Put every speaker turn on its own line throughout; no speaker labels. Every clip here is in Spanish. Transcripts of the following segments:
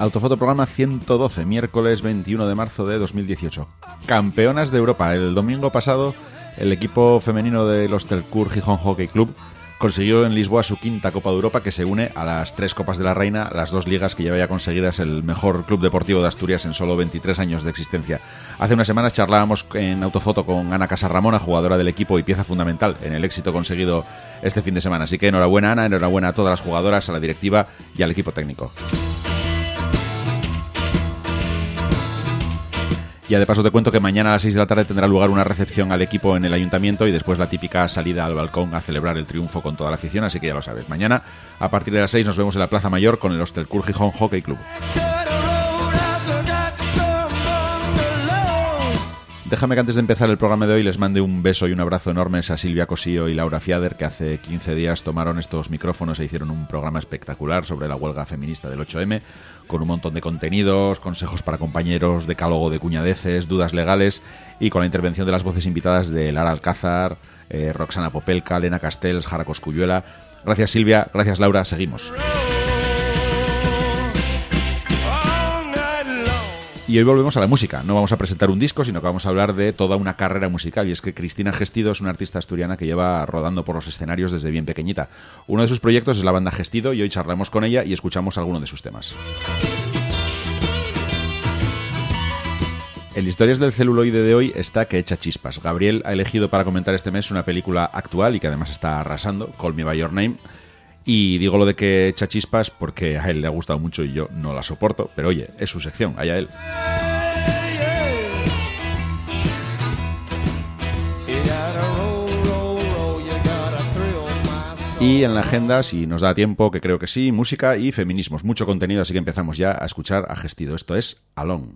Autofoto programa 112, miércoles 21 de marzo de 2018. Campeonas de Europa. El domingo pasado, el equipo femenino del Hostelcur Gijón Hockey Club consiguió en Lisboa su quinta Copa de Europa, que se une a las 3 Copas de la Reina, las 2 ligas que lleva ya conseguidas el mejor club deportivo de Asturias en solo 23 años de existencia. Hace unas semanas charlábamos en Autofoto con Ana Casarramona, jugadora del equipo y pieza fundamental en el éxito conseguido este fin de semana. Así que enhorabuena, Ana, enhorabuena a todas las jugadoras, a la directiva y al equipo técnico. Ya de paso te cuento que mañana a las 6 de la tarde tendrá lugar una recepción al equipo en el ayuntamiento y después la típica salida al balcón a celebrar el triunfo con toda la afición, así que ya lo sabes. Mañana, a partir de las 6, nos vemos en la Plaza Mayor con el Hostelcur Gijón Hockey Club. Déjame que antes de empezar el programa de hoy les mande un beso y un abrazo enormes a Silvia Cosío y Laura Fiader, que hace 15 días tomaron estos micrófonos e hicieron un programa espectacular sobre la huelga feminista del 8M, con un montón de contenidos, consejos para compañeros, decálogo de cuñadeces, dudas legales y con la intervención de las voces invitadas de Lara Alcázar, Roxana Popelka, Lena Castells, Jara Cosculluela. Gracias Silvia, gracias Laura, seguimos. Y hoy volvemos a la música. No vamos a presentar un disco, sino que vamos a hablar de toda una carrera musical. Y es que Cristina Gestido es una artista asturiana que lleva rodando por los escenarios desde bien pequeñita. Uno de sus proyectos es la banda Gestido y hoy charlamos con ella y escuchamos alguno de sus temas. En Historias del Celuloide de hoy está que echa chispas. Gabriel ha elegido para comentar este mes una película actual y que además está arrasando, Call Me By Your Name. Y digo lo de que echa chispas porque a él le ha gustado mucho y yo no la soporto, pero oye, es su sección, allá él. Y en la agenda, si nos da tiempo, que creo que sí, música y feminismos. Mucho contenido, así que empezamos ya a escuchar a Gestido. Esto es Alone.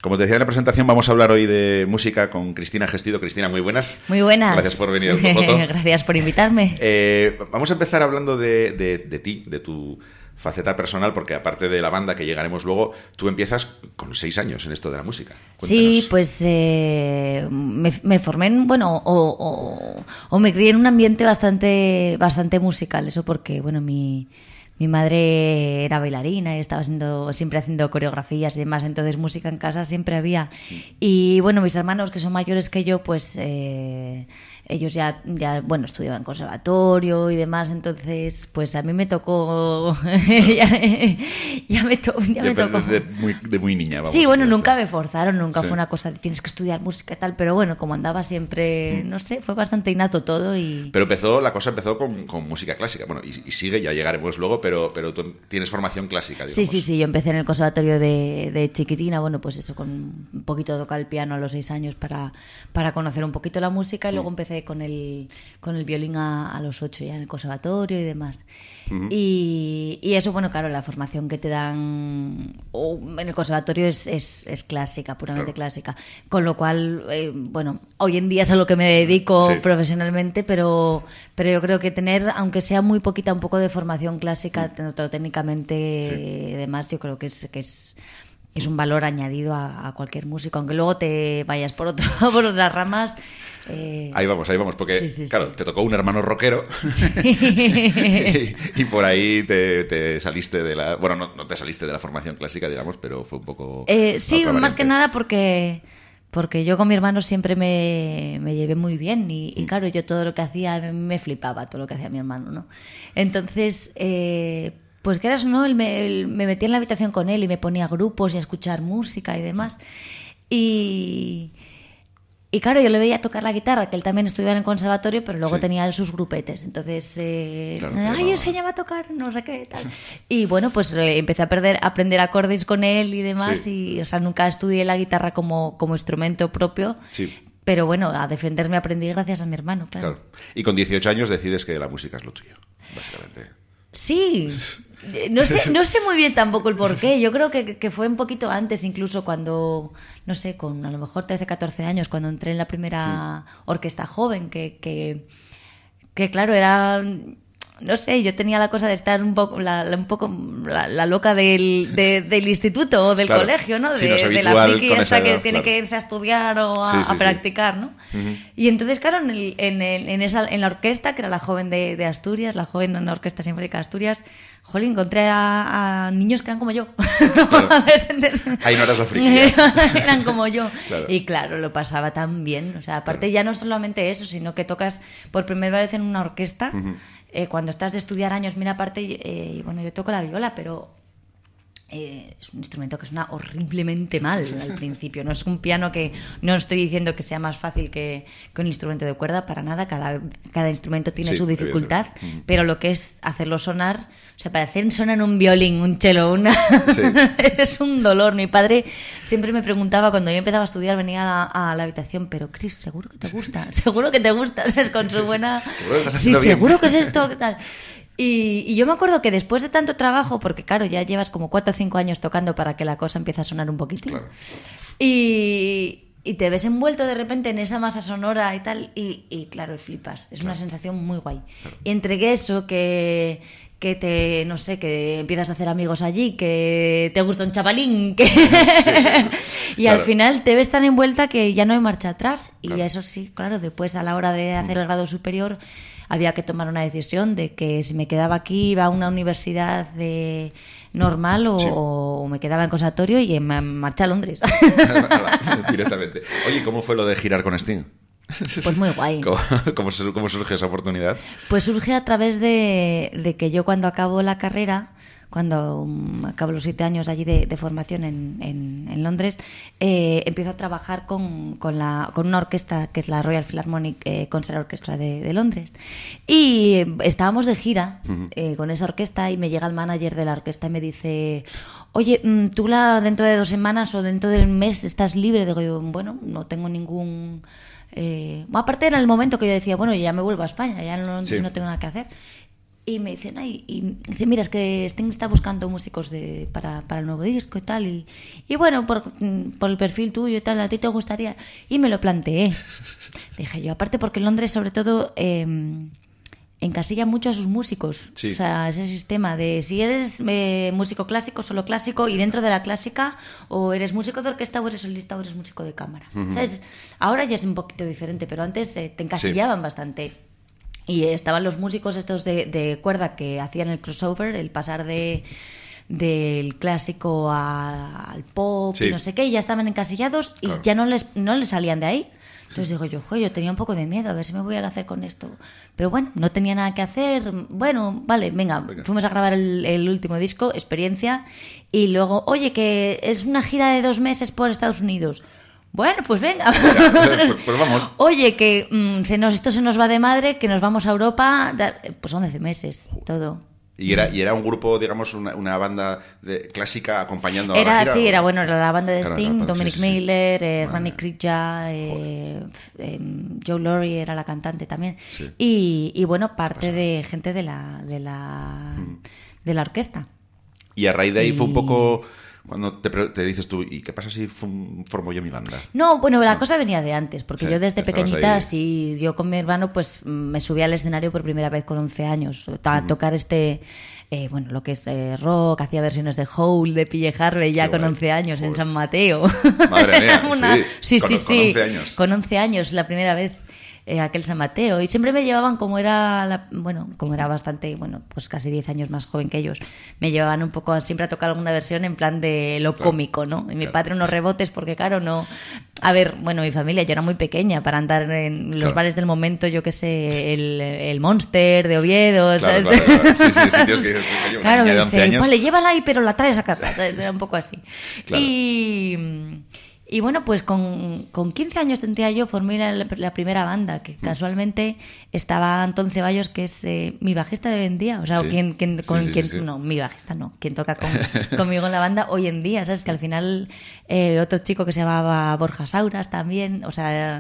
Como te decía en la presentación, vamos a hablar hoy de música con Cristina Gestido. Cristina, muy buenas.
Muy buenas.
Gracias por venir al Foto.
Gracias por invitarme.
Vamos a empezar hablando de ti, de tu faceta personal, porque aparte de la banda, que llegaremos luego, tú empiezas con 6 años en esto de la música. Cuéntanos.
Sí, pues me formé en, o me crié en un ambiente bastante musical, eso porque, bueno, mi madre era bailarina y estaba siempre haciendo coreografías y demás, entonces música en casa siempre había. Y bueno, mis hermanos, que son mayores que yo, pues ellos ya estudiaban conservatorio y demás, entonces pues a mí me tocó ya me tocó
de muy niña, vamos.
Sí, bueno, nunca me forzaron, nunca fue una cosa de tienes que estudiar música y tal, pero bueno, como andaba siempre, no sé, fue bastante innato todo.
Pero la cosa empezó con música clásica, bueno, y sigue, ya llegaremos luego, pero tú tienes formación clásica, digamos.
Sí, yo empecé en el conservatorio de chiquitina, bueno, pues eso, con un poquito de tocar el piano a los 6 años para conocer un poquito la música, y luego empecé con el violín a los 8 ya en el conservatorio y demás. Y eso, bueno, claro, la formación que te dan en el conservatorio es clásica, puramente clásica. Con lo cual, hoy en día es a lo que me dedico profesionalmente, pero yo creo que tener, aunque sea muy poquita, un poco de formación clásica, tanto técnicamente y demás, yo creo que es un valor añadido a cualquier músico, aunque luego te vayas por otras ramas.
Ahí vamos, porque claro, te tocó un hermano rockero y por ahí te saliste de la... Bueno, no te saliste de la formación clásica, digamos, pero fue un poco...
sí, más que nada porque yo con mi hermano siempre me llevé muy bien y claro, yo todo lo que hacía, me flipaba todo lo que hacía mi hermano, ¿no? Entonces... pues quieras o no, él me metía en la habitación con él y me ponía grupos y a escuchar música y demás. Y claro, yo le veía tocar la guitarra, que él también estudiaba en el conservatorio, pero luego tenía sus grupetes. Entonces, enséñame a tocar, no sé qué, tal. Y bueno, pues empecé a aprender acordes con él y demás. Y, o sea, nunca estudié la guitarra como instrumento propio. Sí. Pero bueno, a defenderme aprendí gracias a mi hermano, claro. Y
con 18 años decides que la música es lo tuyo, básicamente.
Sí, no sé muy bien tampoco el porqué. Yo creo que fue un poquito antes, incluso cuando, no sé, con a lo mejor 13, 14 años, cuando entré en la primera orquesta joven, que claro, era... No sé, yo tenía la cosa de estar un poco la loca del instituto o del colegio, ¿no? De la friki esa que tiene que irse a estudiar o a practicar, ¿no? Y entonces, claro, en la orquesta, que era la joven de Asturias, la joven en la Orquesta Sinfónica de Asturias, jolín, encontré a niños que eran como yo. Claro.
Ahí no eras la friki.
Eran como yo. Claro. Y claro, lo pasaba tan bien. O sea, aparte ya no solamente eso, sino que tocas por primera vez en una orquesta. Cuando estás de estudiar años, mira, aparte, yo toco la viola, pero es un instrumento que suena horriblemente mal al principio. No es un piano que... No estoy diciendo que sea más fácil que un instrumento de cuerda, para nada. Cada instrumento tiene su dificultad, pero lo que es hacerlo sonar... O sea, para hacer sonar un violín, un cello, es un dolor. Mi padre siempre me preguntaba, cuando yo empezaba a estudiar, venía a la habitación, pero Cris, seguro que te gusta, seguro que te gusta, es con su buena... Seguro que es esto, ¿qué tal? Y yo me acuerdo que después de tanto trabajo, porque claro, ya llevas como 4 o 5 años tocando para que la cosa empiece a sonar un poquitín, claro. Y te ves envuelto de repente en esa masa sonora y tal, y claro, flipas, es una sensación muy guay. Claro. Y entre eso, que empiezas a hacer amigos allí, que te gusta un chavalín, y al final te ves tan envuelta que ya no hay marcha atrás. Y eso sí, claro, después a la hora de hacer el grado superior había que tomar una decisión de que si me quedaba aquí iba a una universidad normal o me quedaba en conservatorio y me marché a Londres.
Directamente. Oye, ¿cómo fue lo de girar con Sting?
Pues muy guay.
¿Cómo surge esa oportunidad?
Pues surge a través de que yo, cuando acabo la carrera, cuando acabo los 7 años allí de formación en Londres, empiezo a trabajar con una orquesta que es la Royal Philharmonic Concert Orchestra de Londres. Y estábamos de gira con esa orquesta, y me llega el manager de la orquesta y me dice: oye, tú dentro de 2 semanas o dentro del mes estás libre. Digo yo, bueno, no tengo ningún... aparte era el momento que yo decía, bueno, ya me vuelvo a España, ya no tengo nada que hacer. Y me dicen, y dice, mira, es que Sting está buscando músicos para el nuevo disco y tal. Y bueno, por el perfil tuyo y tal, ¿a ti te gustaría? Y me lo planteé. Dije yo, aparte porque Londres, sobre todo, encasilla mucho a sus músicos.
Sí.
O sea, ese sistema de si eres músico clásico, solo clásico, y dentro de la clásica, o eres músico de orquesta, o eres solista, o eres músico de cámara. Uh-huh. ¿Sabes? Ahora ya es un poquito diferente, pero antes te encasillaban bastante. Y estaban los músicos estos de cuerda que hacían el crossover, el pasar del clásico al pop y no sé qué, y ya estaban encasillados y ya no les salían de ahí. Entonces digo yo tenía un poco de miedo, a ver si me voy a hacer con esto. Pero bueno, no tenía nada que hacer. Bueno, vale, venga. Fuimos a grabar el último disco, Experiencia, y luego, oye, que es una gira de 2 meses por Estados Unidos. Bueno, pues venga.
Pues vamos.
Oye, que esto se nos va de madre, que nos vamos a Europa. Pues 11 meses, todo.
¿Y era un grupo, digamos, una banda clásica acompañando a la gira?
Sí, era la banda de Sting, Dominic Miller, Ronnie Krija, Joe Laurie era la cantante también. Sí. Y bueno, parte de gente de la orquesta.
Y a raíz de ahí fue un poco... Cuando te dices tú, ¿y qué pasa si formo yo mi banda?
No, bueno, la cosa venía de antes, porque yo desde pequeñita, yo con mi hermano, pues me subí al escenario por primera vez con 11 años, a tocar lo que es rock, hacía versiones de Hole, de PJ Harvey, ya con 11 años, en San Mateo.
Madre mía,
sí.
Con 11 años.
Con 11 años, la primera vez. Aquel San Mateo, y siempre me llevaban, como era bastante, pues casi 10 años más joven que ellos, me llevaban un poco siempre a tocar alguna versión en plan de lo cómico, ¿no? Y mi padre unos rebotes, porque claro, no... A ver, mi familia, yo era muy pequeña para andar en los bares del momento, yo qué sé, el Monster de Oviedo, ¿sabes?
Claro. Sí, tíos que
claro,
me dice,
años. Vale, llévala ahí, pero la traes a casa, ¿sabes? Era un poco así. Claro. Y bueno, pues con 15 años tendría yo, formé la primera banda, que casualmente estaba Antón Ceballos, que es mi bajista de hoy en día, o sea, no, mi bajista no, quien toca conmigo en la banda hoy en día, ¿sabes? Que al final otro chico que se llamaba Borja Sauras también, o sea...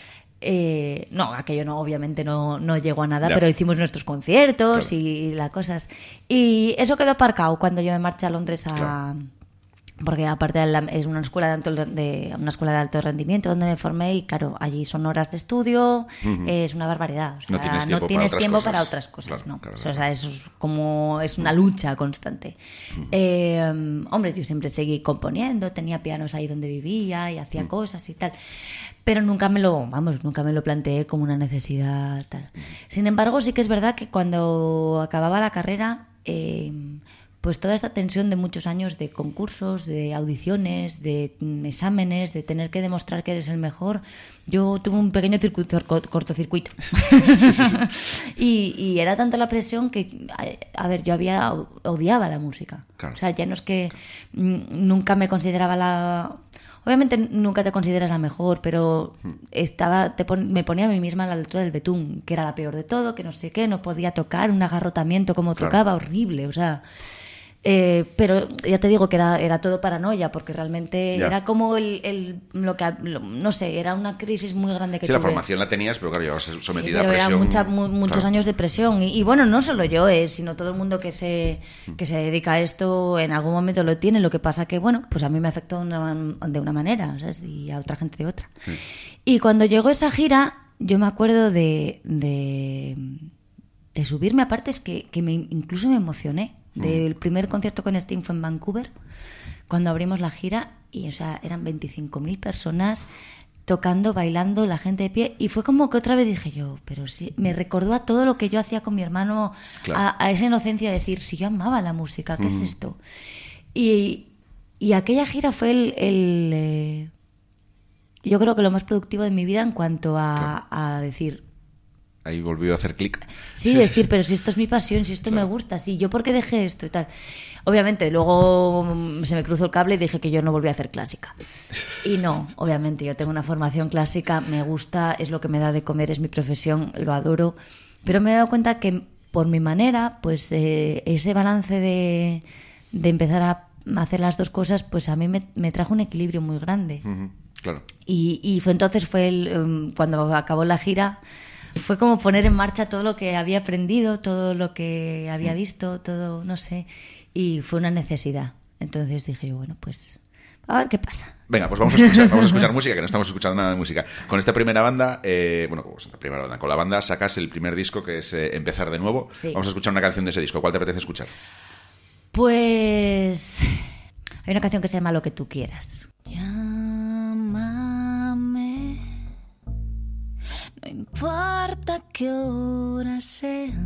no, aquello no, obviamente no llegó a nada, pero hicimos nuestros conciertos y las cosas. Y eso quedó aparcado cuando yo me marché a Londres porque aparte es una escuela de alto rendimiento donde me formé, y claro, allí son horas de estudio, es una barbaridad, o sea, no tienes tiempo para otras cosas, claro. O sea, eso es una lucha constante. Hombre, yo siempre seguí componiendo, tenía pianos ahí donde vivía y hacía cosas y tal, pero nunca me lo planteé como una necesidad tal. Sin embargo, sí que es verdad que cuando acababa la carrera, pues toda esta tensión de muchos años de concursos, de audiciones, de exámenes, de tener que demostrar que eres el mejor, yo tuve un pequeño cortocircuito. Y era tanta la presión que, a ver, yo odiaba la música. Claro. O sea, ya no es que nunca me consideraba Obviamente nunca te consideras la mejor, pero me ponía a mí misma a la altura del betún, que era la peor de todo, que no sé qué, no podía tocar un agarrotamiento como tocaba, horrible, o sea... pero ya te digo que era todo paranoia, porque realmente era como no sé, era una crisis muy grande que tuve.
Sí, la formación la tenías, pero claro, llevabas sometida a presión.
Eran muchos años de presión. Y bueno, no solo yo, sino todo el mundo que se dedica a esto en algún momento lo tiene. Lo que pasa que, bueno, pues a mí me afectó de una manera, ¿sabes? Y a otra gente de otra. Y cuando llegó esa gira, yo me acuerdo de subirme, aparte es que incluso me emocioné. Del primer concierto con Sting fue en Vancouver, cuando abrimos la gira, y o sea, eran 25.000 personas tocando, bailando, la gente de pie, y fue como que otra vez dije yo, pero sí, me recordó a todo lo que yo hacía con mi hermano, a esa inocencia de decir, si yo amaba la música, ¿qué es esto? Y aquella gira fue yo creo que lo más productivo de mi vida en cuanto a decir...
Ahí volvió a hacer clic.
Sí, decir, pero si esto es mi pasión, si esto me gusta, sí, ¿yo por qué dejé esto y tal? Obviamente, luego se me cruzó el cable y dije que yo no volví a hacer clásica. Y no, obviamente, yo tengo una formación clásica, me gusta, es lo que me da de comer, es mi profesión, lo adoro, pero me he dado cuenta que por mi manera, pues ese balance de empezar a hacer las dos cosas, pues a mí me trajo un equilibrio muy grande.
Claro.
Y fue entonces, cuando acabó la gira... fue como poner en marcha todo lo que había aprendido, todo lo que había visto, todo, no sé, y fue una necesidad. Entonces dije yo, bueno, pues a ver qué pasa.
Venga, pues vamos a escuchar música, que no estamos escuchando nada de música. Con esta primera banda, con la banda sacas el primer disco, que es Empezar de Nuevo.
Sí.
Vamos a escuchar una canción de ese disco. ¿Cuál te apetece escuchar?
Pues hay una canción que se llama Lo que tú quieras. Llámame, no importa qué hora sea,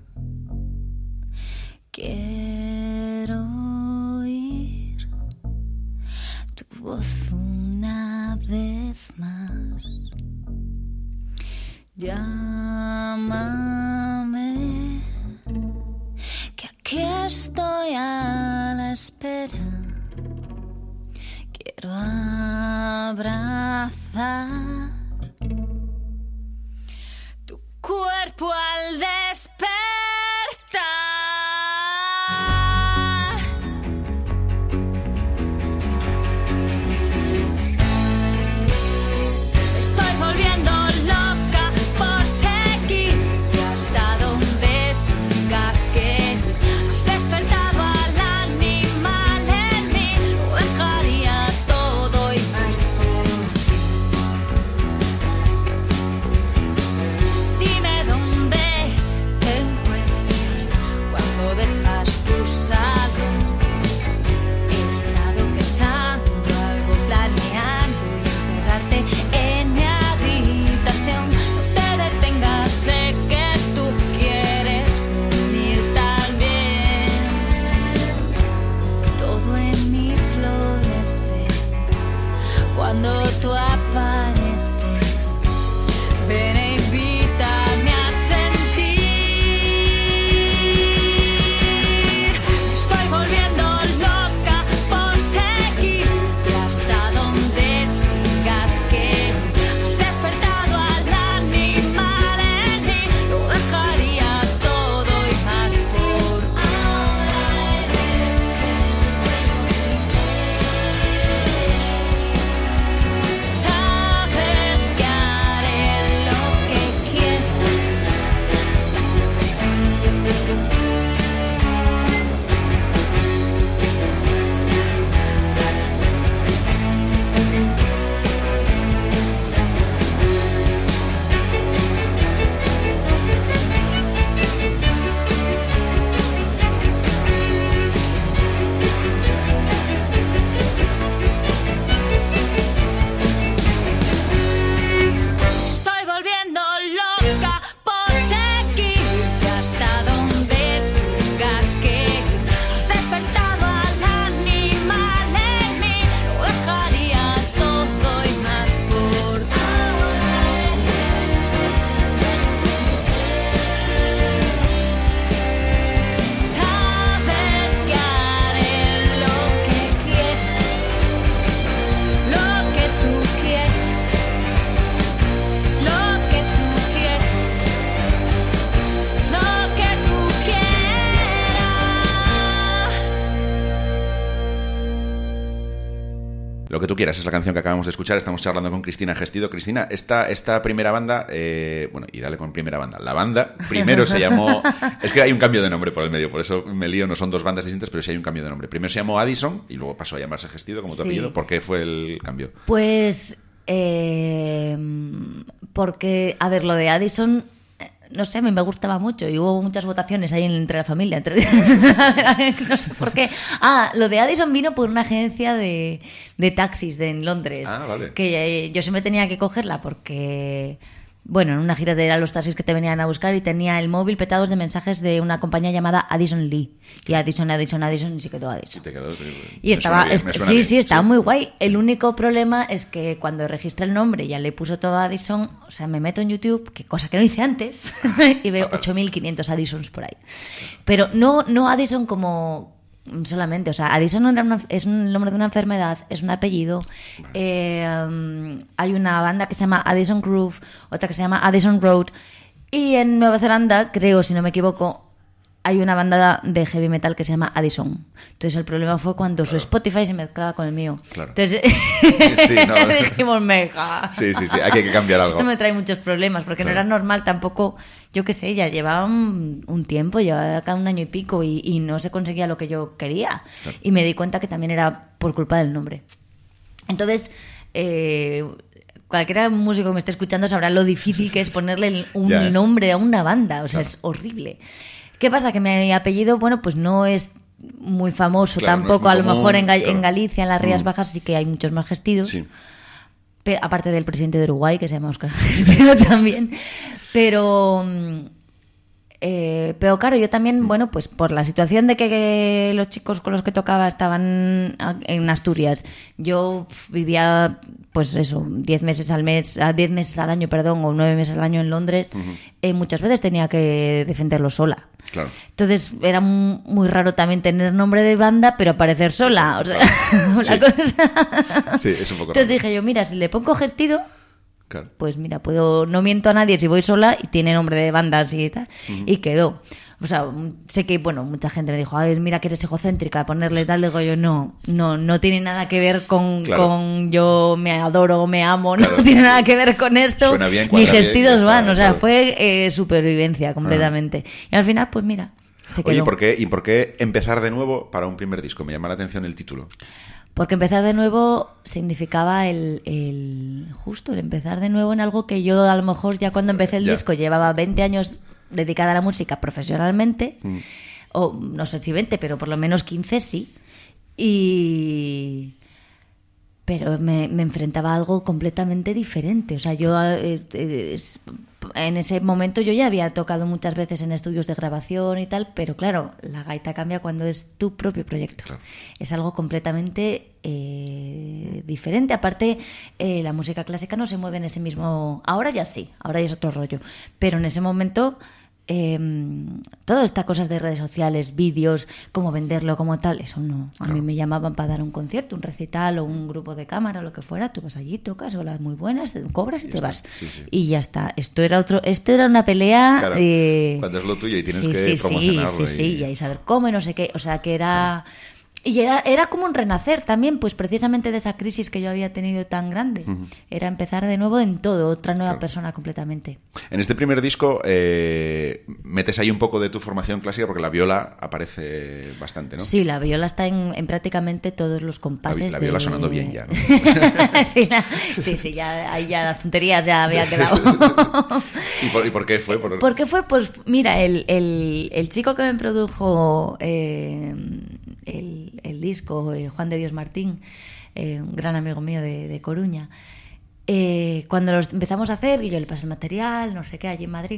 quiero oír tu voz una vez más. Llámame, que aquí estoy a la espera. Quiero abrazar tu cuerpo al despertar. Estoy volviendo loca por seguirte hasta donde tengas que ir. Has despertado al animal en mí, lo dejaría todo y más por ti. Dime dónde te encuentras cuando dejas tu salón. He estado pensando, algo planeando y encerrarte en mi habitación. No te detengas, sé que tú quieres venir también. Todo en mí florece cuando tú apareces. Ven e invítame a sentir. Me estoy volviendo loca por seguirte hasta donde tengas que ir. Has despertado al animal en mí, lo dejaría todo y más por ti. Sabes que haré lo que quieras. Estoy volviendo loca por seguirte hasta donde tengas que ir. Has despertado al animal en mí, lo dejaría todo y más por ti. Sabes que haré lo que quieras, lo que tú quieras. Lo que tú quieras, lo que tú quieras.
Lo que tú quieras es la canción que acabamos de escuchar. Estamos charlando con Cristina Gestido. Cristina, esta primera banda, y dale con primera banda. La banda primero se llamó... Es que hay un cambio de nombre por el medio, por eso me lío, no son dos bandas distintas, pero sí hay un cambio de nombre. Primero se llamó Addison y luego pasó a llamarse Gestido, como tu
Sí.
apellido. ¿Por qué fue el cambio?
Pues porque, a ver, lo de Addison, no sé, a mí me gustaba mucho y hubo muchas votaciones ahí entre la familia. No sé por qué. Lo de Addison vino por una agencia de taxis en Londres.
Ah, vale.
Que yo siempre tenía que cogerla porque... Bueno, en una gira eran los taxis que te venían a buscar y tenía el móvil petados de mensajes de una compañía llamada Addison Lee. Y Addison y se quedó Addison.
Te quedó,
Y estaba,
me suena
sí,
bien.
sí, estaba muy guay. El único problema es que cuando registré el nombre ya le puso todo Addison, o sea, me meto en YouTube, que cosa que no hice antes, y veo 8.500 Addisons por ahí. Pero no Addison como solamente, o sea, Addison es un nombre de una enfermedad, es un apellido. Hay una banda que se llama Addison Groove, otra que se llama Addison Road, y en Nueva Zelanda, creo, si no me equivoco, hay una banda de heavy metal que se llama Addison. Entonces el problema fue cuando su Spotify se mezclaba con el mío.
Claro.
Entonces dijimos, mega.
Sí, hay que cambiar algo.
Esto me trae muchos problemas porque no era normal tampoco, yo qué sé, ya llevaba un tiempo, llevaba acá 1 año y pico y no se conseguía lo que yo quería. Claro. Y me di cuenta que también era por culpa del nombre. Entonces, cualquier músico que me esté escuchando sabrá lo difícil que es ponerle un nombre a una banda. O sea, es horrible. ¿Qué pasa? Que mi apellido, bueno, pues no es muy famoso tampoco. No es muy común, a lo mejor en Galicia, en las Rías Bajas, sí que hay muchos más Gestidos. Sí. Aparte del presidente de Uruguay, que se llama Óscar Gestido también. Pero claro, yo también, bueno, pues por la situación de que los chicos con los que tocaba estaban en Asturias, yo vivía, pues eso, 10 meses al año, o 9 meses al año en Londres, muchas veces tenía que defenderlo sola. Claro. Entonces era muy raro también tener nombre de banda, pero aparecer sola. O sea, cosa...
Sí, es un poco
Entonces
raro.
dije yo, mira, si le pongo Gestido...
Claro.
Pues mira, no miento a nadie si voy sola y tiene nombre de banda así y tal. Y quedó. O sea, sé que, bueno, mucha gente me dijo, a ver, mira que eres egocéntrica, ponerle tal. Digo yo, no tiene nada que ver con yo me adoro o me amo, no tiene nada que ver con esto.
Suena bien,
ni Gestidos
bien,
van, o sea, fue supervivencia completamente. Y al final, pues mira, se quedó.
Oye, ¿y por qué empezar de nuevo para un primer disco? Me llama la atención el título.
Porque empezar de nuevo significaba el empezar de nuevo en algo que yo a lo mejor ya cuando empecé el disco llevaba 20 años dedicada a la música profesionalmente, o no sé si 20, pero por lo menos 15 sí. Pero me enfrentaba a algo completamente diferente. O sea, yo en ese momento yo ya había tocado muchas veces en estudios de grabación y tal, pero claro, la gaita cambia cuando es tu propio proyecto. Claro. Es algo completamente diferente. Aparte, la música clásica no se mueve en ese mismo... Ahora ya sí, ahora ya es otro rollo. Pero en ese momento... todas estas cosas de redes sociales, vídeos, cómo venderlo, como tal, eso no. A mí me llamaban para dar un concierto, un recital o un grupo de cámara, lo que fuera, tú vas allí, tocas, o las muy buenas, cobras y te vas. Y ya está. Esto era una pelea.
Claro, cuando es lo tuyo y tienes que promocionarlo.
Y ahí saber cómo y no sé qué. O sea, que era... Y era como un renacer también, pues precisamente de esa crisis que yo había tenido tan grande. Era empezar de nuevo en todo, otra nueva persona completamente.
En este primer disco metes ahí un poco de tu formación clásica porque la viola aparece bastante, ¿no?
Sí, la viola está en prácticamente todos los compases.
La viola sonando bien ya, ¿no?
sí, ahí ya las tonterías ya había quedado.
¿Y por qué fue?
¿Por qué fue? Pues mira, el chico que me produjo... el disco, Juan de Dios Martín, un gran amigo mío de Coruña, cuando los empezamos a hacer y yo le pasé el material, no sé qué, allí en Madrid,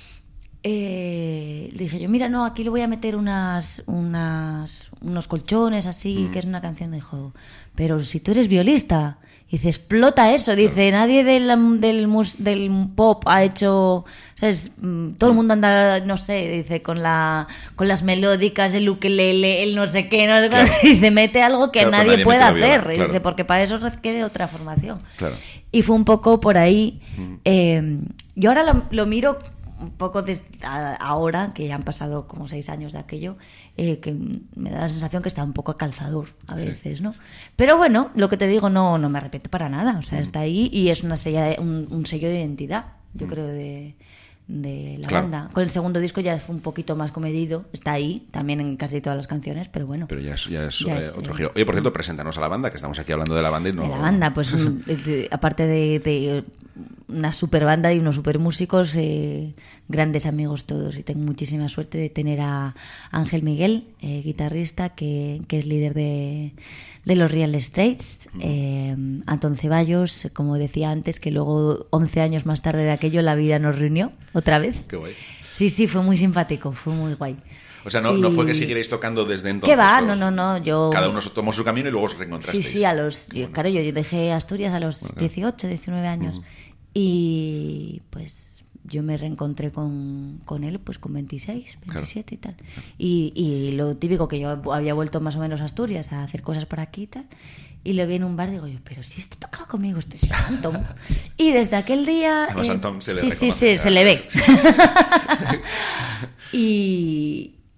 le dije yo, mira, no, aquí le voy a meter unos colchones así, que es una canción. Dijo, pero si tú eres violista. Dice, explota eso. Dice, nadie del pop ha hecho... ¿Sabes? Todo el mundo anda, no sé, dice, con las melódicas, el ukelele, el no sé qué. No sé qué. Dice, mete algo que nadie pueda hacer. Viola, dice, porque para eso requiere otra formación. Claro. Y fue un poco por ahí. Yo ahora lo miro un poco desde ahora, que ya han pasado como 6 años de aquello, que me da la sensación que está un poco a calzador a veces, ¿no? Pero bueno, lo que te digo, no me arrepiento para nada. O sea, está ahí y es un sello de identidad, yo creo, de la banda. Con el segundo disco ya fue un poquito más comedido, está ahí también en casi todas las canciones, pero bueno.
Pero ya es otro giro. Oye, por cierto, preséntanos a la banda, que estamos aquí hablando de la banda y no...
De la banda, pues aparte de una super banda y unos super músicos, grandes amigos todos, y tengo muchísima suerte de tener a Ángel Miguel, guitarrista, que es líder de los Real Straits, Antón Ceballos, como decía antes, que luego 11 años más tarde de aquello la vida nos reunió otra vez.
Qué guay.
Sí, fue muy simpático, fue muy guay.
O sea, no fue que siguierais tocando desde entonces.
¿Qué va? No, yo...
Cada uno tomó su camino y luego os reencontrasteis.
Sí, claro, yo dejé Asturias a los 18, 19 años. Y pues yo me reencontré con él pues con 26, 27 y tal. Y lo típico, que yo había vuelto más o menos a Asturias a hacer cosas por aquí y tal. Y lo vi en un bar, digo yo, pero si este tocaba conmigo, este es Antón. Y desde aquel día...
Además, Antón se le
reconoce. Sí, se le ve.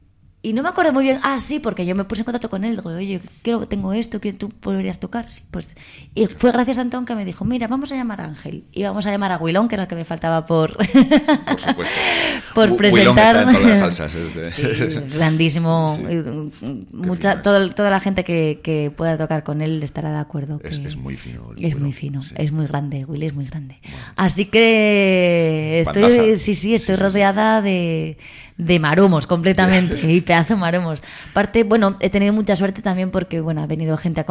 Y no me acuerdo muy bien. Sí, porque yo me puse en contacto con él. Digo, oye, tengo esto, que tú podrías tocar. Sí, pues. Y fue gracias a Antón que me dijo, mira, vamos a llamar a Ángel. Y vamos a llamar a Wilón, que era el que me faltaba por
supuesto.
por presentar.
Está en todas las salsas.
Sí, grandísimo.
Sí.
Toda la gente que pueda tocar con él estará de acuerdo.
Es muy fino.
Es muy fino. Sí. Es muy grande. Willy es muy grande.
Bueno.
Así que estoy rodeada de maromos completamente y pedazo de maromos. Aparte, bueno, he tenido mucha suerte también porque, bueno, ha venido gente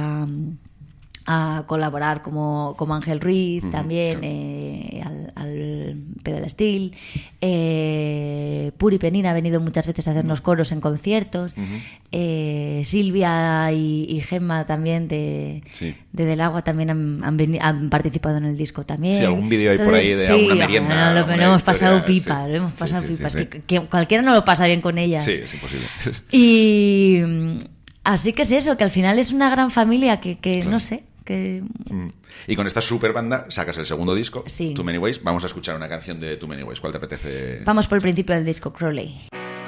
a colaborar como Ángel Ruiz también, al Pedal Steel. Puri Penina ha venido muchas veces a hacernos coros en conciertos. Silvia y Gemma también de Del Agua también han participado en el disco también.
Sí, algún vídeo hay por ahí de alguna merienda.
Lo hemos pasado pipa, lo hemos pasado pipa. Sí. Que cualquiera no lo pasa bien con ellas.
Sí, es imposible.
Y así que es eso, que al final es una gran familia que claro. No sé.
Y con esta super banda sacas el segundo disco,
sí.
Too Many Ways. Vamos a escuchar una canción de Too Many Ways. ¿Cuál te apetece?
Vamos por el principio del disco, Crowley.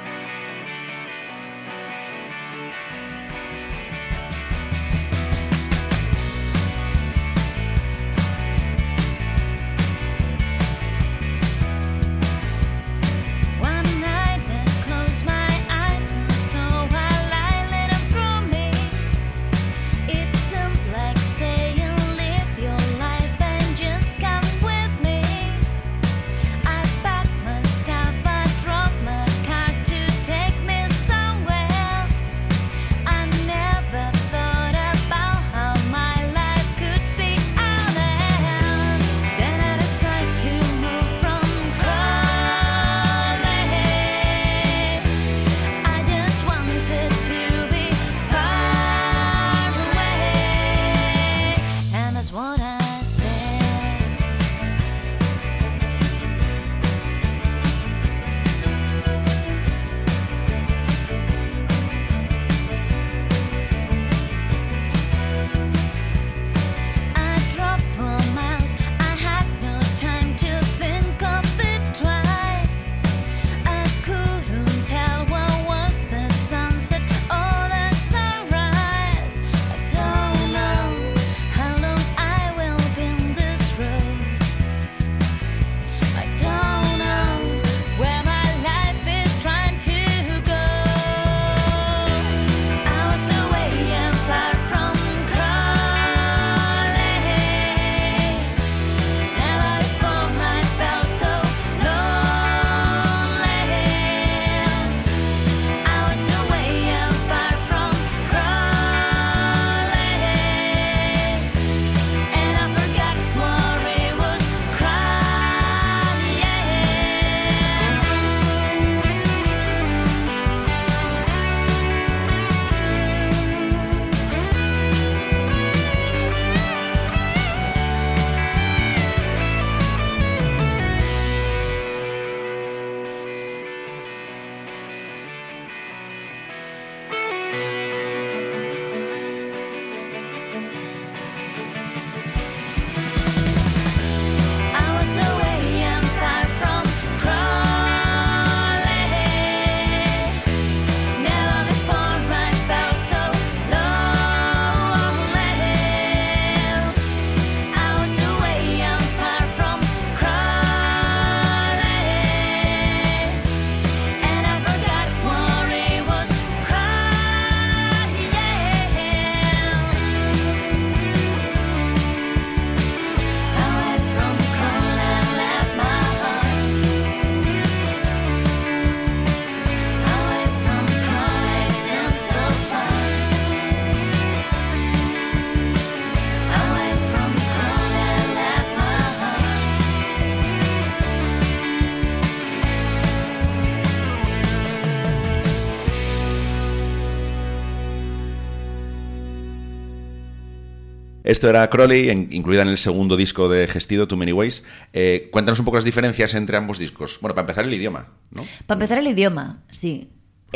Esto era Crowley, incluida en el segundo disco de Gestido, Too Many Ways. Cuéntanos un poco las diferencias entre ambos discos. Bueno, para empezar el idioma, ¿no?
Para empezar el idioma, sí.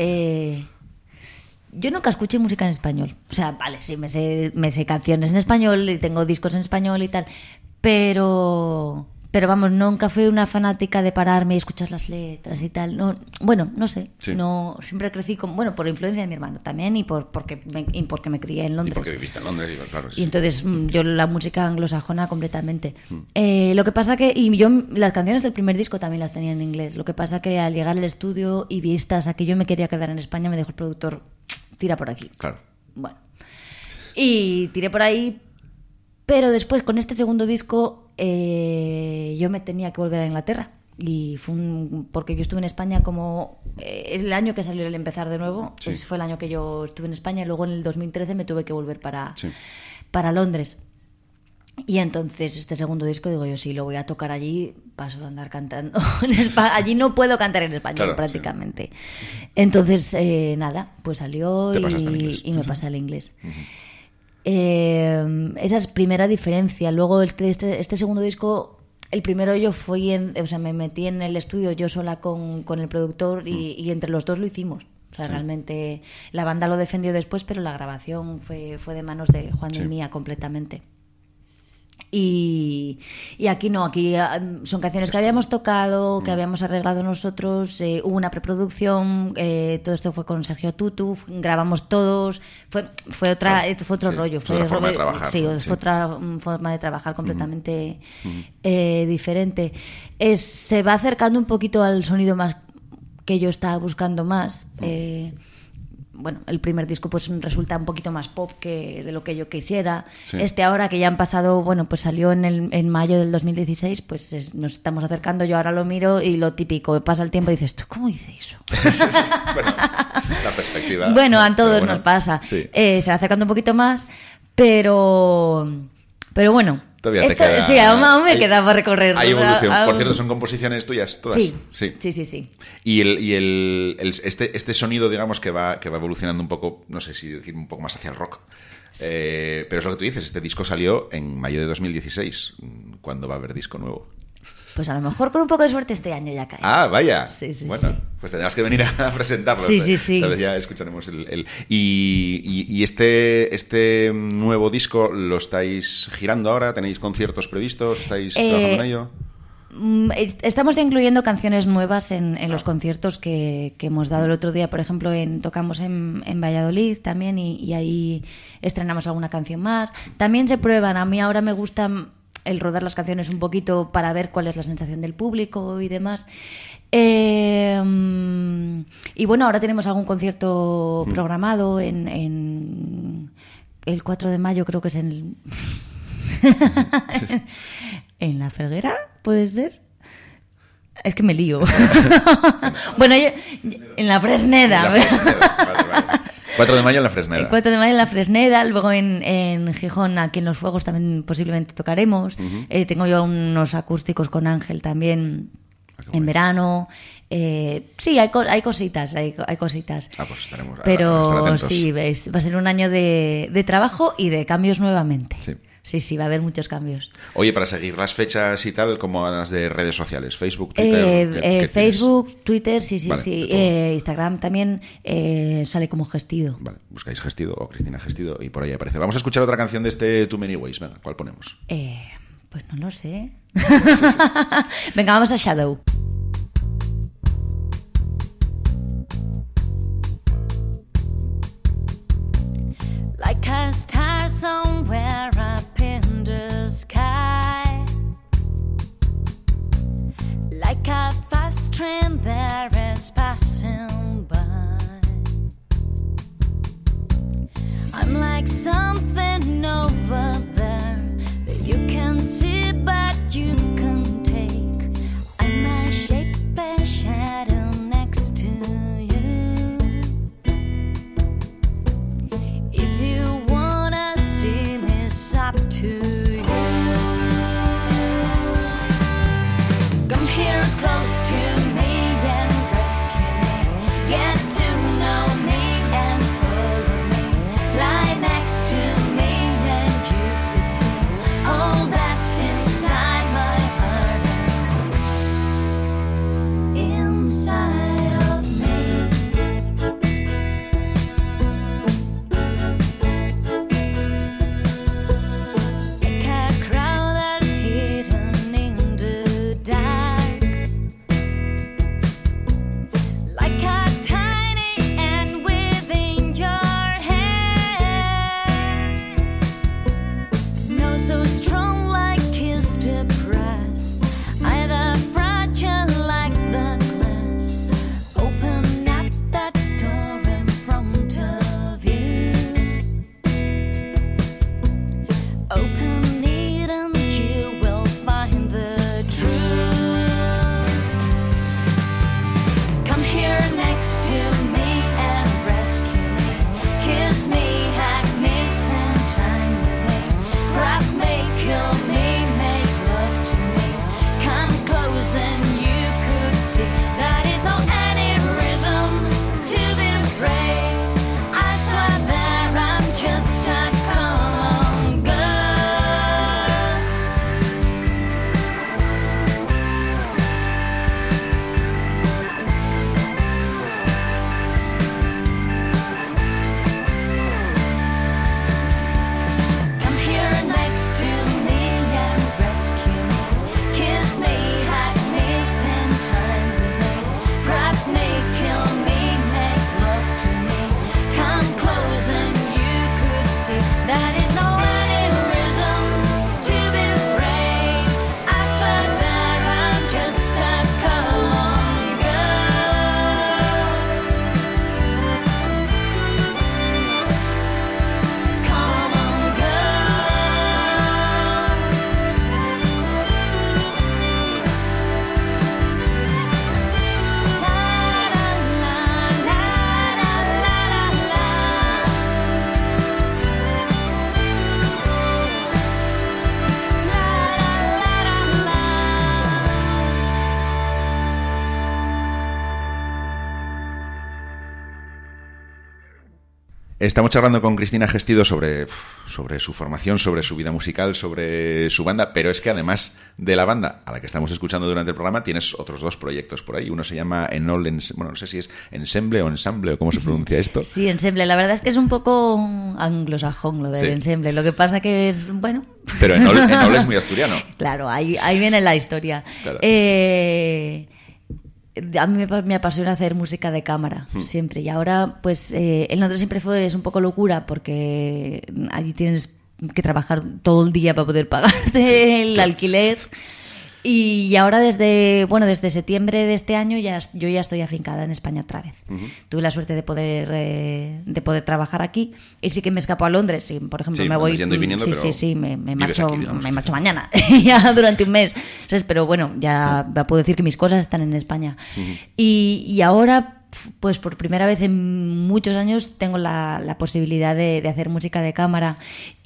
Yo nunca escuché música en español. O sea, vale, sí, me sé canciones en español y tengo discos en español y tal. Pero Pero vamos, nunca fui una fanática de pararme y escuchar las letras y tal. No, bueno, no sé. Sí. No, siempre crecí por influencia de mi hermano también y porque me crié en Londres.
Y porque viviste en Londres, claro.
Y entonces yo la música anglosajona completamente. Lo que pasa y yo las canciones del primer disco también las tenía en inglés. Lo que pasa que al llegar al estudio y vistas a que yo me quería quedar en España, me dijo el productor, tira por aquí.
Claro.
Bueno. Y tiré por ahí, pero después con este segundo disco yo me tenía que volver a Inglaterra y fue porque yo estuve en España como el año que salió el Empezar de Nuevo, pues fue el año que yo estuve en España y luego en el 2013 me tuve que volver para Londres. Y entonces este segundo disco digo yo, sí, lo voy a tocar allí, paso a andar cantando en España. Allí no puedo cantar en español prácticamente. Entonces nada, pues salió y me pasé al inglés. Esa es primera diferencia. Luego este segundo disco, el primero yo me metí en el estudio yo sola con el productor y entre los dos lo hicimos. O sea, realmente la banda lo defendió después, pero la grabación fue de manos de Juan y mía completamente. Y aquí no, aquí son canciones que habíamos tocado, que habíamos arreglado nosotros, hubo una preproducción, todo esto fue con Sergio Tutu, grabamos todos, fue otro rollo.
Fue otra forma de trabajar.
Sí, fue otra forma de trabajar completamente diferente. Se va acercando un poquito al sonido más que yo estaba buscando más. El primer disco pues resulta un poquito más pop que de lo que yo quisiera. Ahora que ya han pasado, pues salió en mayo del 2016, pues nos estamos acercando. Yo ahora lo miro y lo típico, pasa el tiempo y dices, ¿tú cómo hice eso?
La perspectiva.
A todos nos pasa. Sí. Se va acercando un poquito más, pero bueno.
Todavía te queda...
Sí, aún me queda por recorrer.
Hay evolución. Por cierto, ¿son composiciones tuyas todas?
Sí.
Y este sonido, digamos, que va evolucionando un poco, no sé si decir un poco más hacia el rock. Pero es lo que tú dices, este disco salió en mayo de 2016. ¿Cuándo va a haber disco nuevo?
Pues a lo mejor con un poco de suerte este año ya cae.
Ah, vaya.
Sí.
Pues tendrás que venir a presentarlo.
Sí.
Esta vez ya escucharemos Y este nuevo disco lo estáis girando ahora, ¿tenéis conciertos previstos? ¿Estáis trabajando en ello?
Estamos incluyendo canciones nuevas en los conciertos que hemos dado el otro día. Por ejemplo, tocamos en Valladolid también y ahí estrenamos alguna canción más. También se prueban. A mí ahora me gusta el rodar las canciones un poquito para ver cuál es la sensación del público y demás. Y ahora tenemos algún concierto programado en el 4 de mayo, creo que es en La Felguera, ¿puede ser? Es que me lío. En La Fresneda.
Vale. 4 de mayo en La Fresneda.
El 4 de mayo en La Fresneda, luego en Gijón, aquí en Los Fuegos también posiblemente tocaremos. Tengo yo unos acústicos con Ángel también en verano. Sí, hay cositas, hay cositas.
Pues estaremos.
Pero sí, va a ser un año de trabajo y de cambios nuevamente. Sí, va a haber muchos cambios.
Oye, para seguir las fechas y tal, como las de redes sociales, Facebook, Twitter... ¿qué
Facebook, tienes? Twitter, sí.
Vale,
Instagram también sale como Gestido.
Vale, buscáis Gestido o Cristina Gestido y por ahí aparece. Vamos a escuchar otra canción de este Too Many Ways. Venga, ¿cuál ponemos?
Pues no lo sé. Venga, vamos a Shadow.
Like a star somewhere up in the sky, like a fast train there is passing by. I'm like something over there that you can see but you can take. I'm a shape and shadow next to you. If you wanna see me, it's up to you. Come here close to me and rescue me. Get to know me and follow me. Lie next to
Estamos charlando con Cristina Gestido sobre su formación, sobre su vida musical, sobre su banda, pero es que además de la banda a la que estamos escuchando durante el programa, tienes otros 2 proyectos por ahí. Uno se llama bueno, no sé si es Ensemble o Ensamble o cómo se pronuncia esto.
Sí, Ensemble. La verdad es que es un poco anglosajón lo del Ensemble. Lo que pasa que es, bueno...
Pero Enol es muy asturiano.
Claro, ahí viene la historia.
Claro.
A mí me apasiona hacer música de cámara, siempre. Y ahora, pues, el Londres siempre es un poco locura porque allí tienes que trabajar todo el día para poder pagarte el alquiler. Y ahora desde septiembre de este año yo ya estoy afincada en España otra vez. Tuve la suerte de poder trabajar aquí y sí que me escapo a Londres. Sí, por ejemplo, me voy
yendo y viniendo,
me marcho mañana ya durante un mes. ¿Sabes? Pero bueno, ya puedo decir que mis cosas están en España. Y ahora, pues por primera vez en muchos años tengo la posibilidad de hacer música de cámara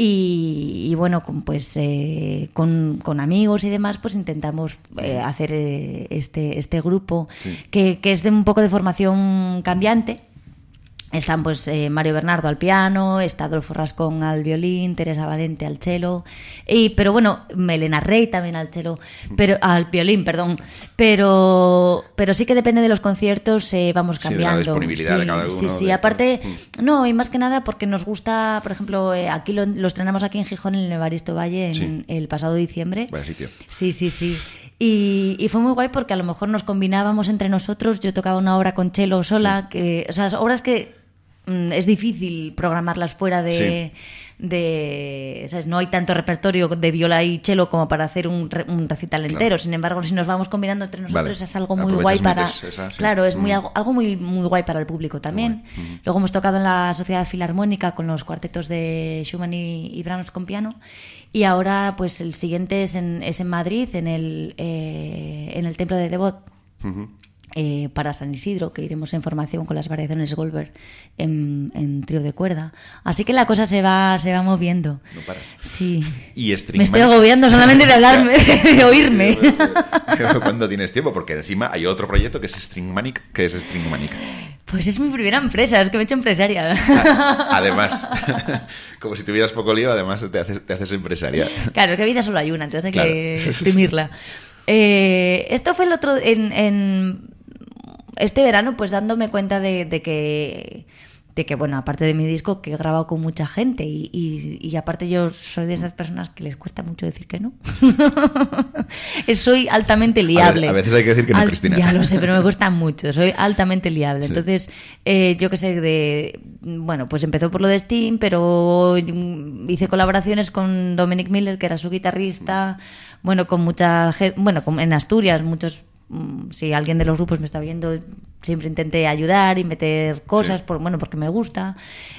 y bueno, con amigos y demás, pues intentamos hacer este grupo que es de un poco de formación cambiante. Están pues Mario Bernardo al piano, está Adolfo Rascón al violín, Teresa Valente al cello, pero bueno, Elena Rey también al cello, pero al violín, perdón, pero sí que depende de los conciertos, vamos cambiando.
De la disponibilidad de cada uno.
Sí, aparte, no, y más que nada porque nos gusta, por ejemplo, aquí lo estrenamos aquí en Gijón, en el Evaristo Valle, en el pasado diciembre.
Vaya sitio.
Sí. Y fue muy guay porque a lo mejor nos combinábamos entre nosotros. Yo tocaba una obra con cello sola, o sea, obras que es difícil programarlas fuera de ¿sabes? No hay tanto repertorio de viola y cello como para hacer un recital entero. Sin embargo, si nos vamos combinando entre nosotros, es algo muy guay para... Claro, es algo muy, muy guay para el público también. Luego hemos tocado en la Sociedad Filarmónica con los cuartetos de Schumann y Brahms con piano. Y ahora, pues el siguiente es en Madrid, en el Templo de Devot. Para San Isidro, que iremos en formación con las variaciones Goldberg en trío de cuerda. Así que la cosa se va moviendo.
No paras.
Sí.
Y
me estoy agobiando solamente de hablarme, de oírme.
¿Cuándo tienes tiempo? Porque encima hay otro proyecto que es Stringmanic. ¿Qué es Stringmanic?
Pues es mi primera empresa, es que me he hecho empresaria.
Además, como si tuvieras poco lío, además te haces empresaria.
Claro, es que vida solo hay una, entonces hay que exprimirla. Esto fue el otro... en este verano, pues dándome cuenta de que, bueno, aparte de mi disco, que he grabado con mucha gente y aparte yo soy de esas personas que les cuesta mucho decir que no. Soy altamente liable.
A veces hay que decir que no, Cristina.
Ya lo sé, pero me cuesta mucho. Soy altamente liable. Sí. Entonces, yo qué sé, bueno, pues empezó por lo de Steam, pero hice colaboraciones con Dominic Miller, que era su guitarrista, bueno, con mucha gente, bueno, en Asturias, muchos... Si alguien de los grupos me está viendo, siempre intenté ayudar y meter cosas, porque me gusta.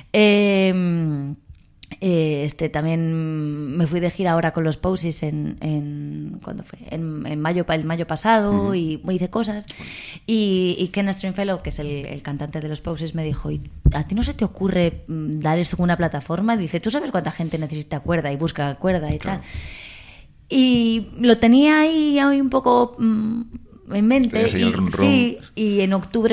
También me fui de gira ahora con los Posies ¿cuándo fue? En mayo pasado, y hice cosas. Y Ken Stringfellow, que es el cantante de los Posies, me dijo: ¿a ti no se te ocurre dar esto con una plataforma? Dice: ¿tú sabes cuánta gente necesita cuerda y busca cuerda y tal? Y lo tenía ahí un poco en mente, y en octubre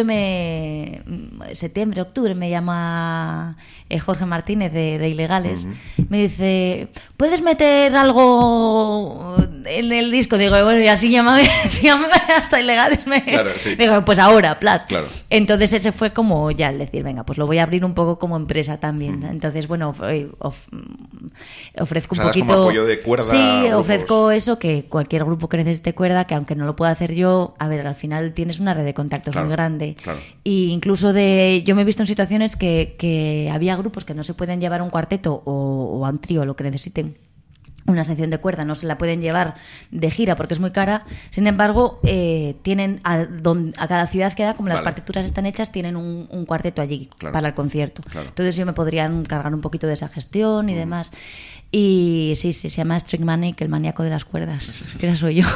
octubre me llama Jorge Martínez de Ilegales. Me dice: ¿puedes meter algo en el disco? Digo, bueno, y así llámame hasta Ilegales.
Claro, sí.
Digo, pues ahora, plus.
Claro.
Entonces ese fue como ya el decir, venga, pues lo voy a abrir un poco como empresa también. Entonces, bueno, ofrezco un poquito...
como apoyo de cuerda.
Sí, ofrezco eso, que cualquier grupo que necesite cuerda, que aunque no lo pueda hacer yo, a ver, al final tienes una red de contactos muy grande.
Claro.
Y incluso yo me he visto en situaciones que había grupos que no se pueden llevar un cuarteto o a un trío, lo que necesiten, una sección de cuerda, no se la pueden llevar de gira porque es muy cara. Sin embargo, tienen a cada ciudad que da, como las partituras están hechas, tienen un cuarteto allí para el concierto. Claro. Entonces yo me podría encargar un poquito de esa gestión y demás. Y sí, se llama Strict Manic, el maníaco de las cuerdas, que esa soy yo.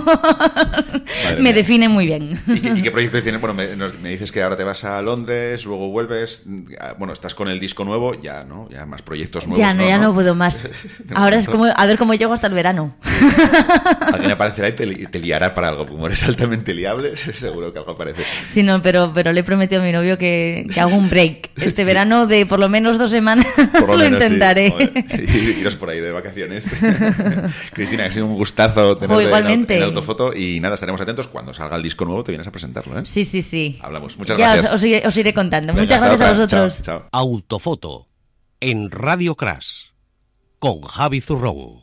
Me define muy bien.
¿Y qué proyectos tienes? Bueno, me dices que ahora te vas a Londres, luego vuelves, bueno, estás con el disco nuevo, ya, ¿no? Ya más proyectos nuevos.
Ya no puedo más. Ahora es como, a ver cómo llego hasta el verano.
Sí. Alguien aparecerá y te liará para algo, como eres altamente liable, seguro que algo aparece.
Sí, no, pero le he prometido a mi novio que hago un break este verano de por lo menos 2 semanas. Lo intentaré.
Sí. Iros por ahí de vacaciones. Cristina, ha sido un gustazo tenerte en Autofoto y nada, estaremos atentos. Cuando salga el disco nuevo te vienes a presentarlo, ¿eh?
Sí.
Hablamos. Muchas gracias.
Os iré contando.
Venga,
muchas gracias a vosotros.
Chao.
Autofoto en Radio Crash con Javi Zurrón.